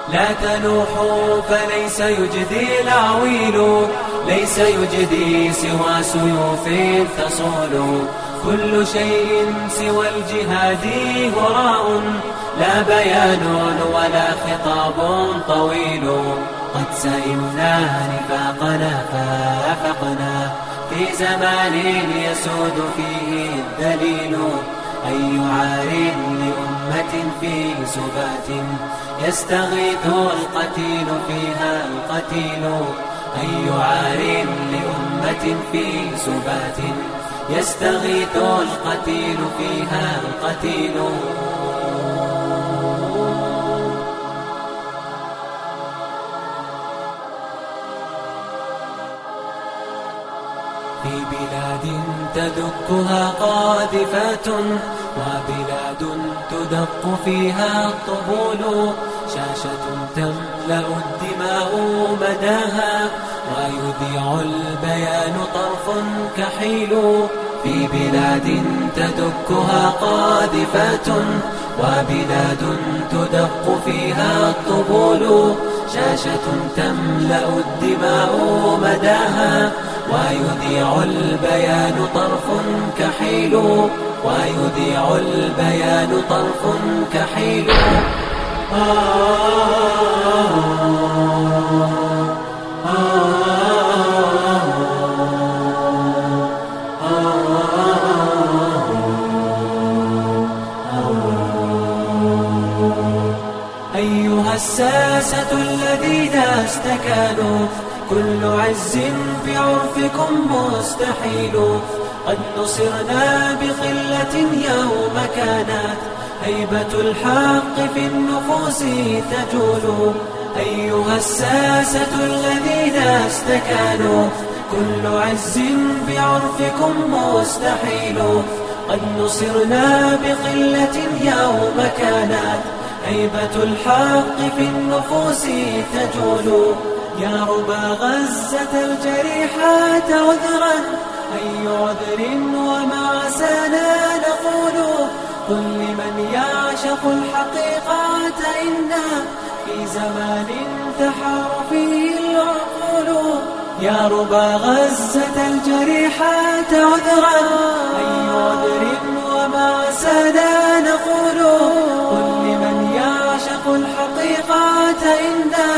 لا تنوحوا فليس يجدي العويل، ليس يجدي سوى سيوف تصول. كل شيء سوى الجهاد هراء، لا بيان ولا خطاب طويل. قد سئمنا نفاقنا فافقنا في زمان يسود فيه الدليل. أي عار لأمة في سبات يستغيث القتيل فيها القتيل. أي عار لأمة في سبات يستغيث القتيل فيها القتيل. في بلاد تدكها قاذفات، وبلاد تدق فيها الطبول. شاشة تملأ الدماء مداها، ويذيع البيان طرف كحيل. في بلاد تدكها قاذفات، وبلاد تدق فيها الطبول. شاشة تملأ الدماء مداها، ويذيع البيان طرف كحيل. ويذيع البيان طرف كحيل. أيها الساسة الذين استكانوا، كل عز بعرفكم مستحيل. قد نصرنا بقلة يوم كانت هيبة الحق في النفوس تجول. أيها الساسة الذين استكانوا، كل عز بعرفكم مستحيل. قد نصرنا بقلة يوم كانت هيبة الحق في النفوس تجول. يا ربى غزة الجريحات عذرا، أي عذر وما عسانا نقول. قل لمن يعشق الحقيقة إنا في زمان تحار فيه العقول. يا ربى غزة الجريحات عذرا، أي عذر وما عسانا نقول. قل لمن يعشق الحقيقة إنا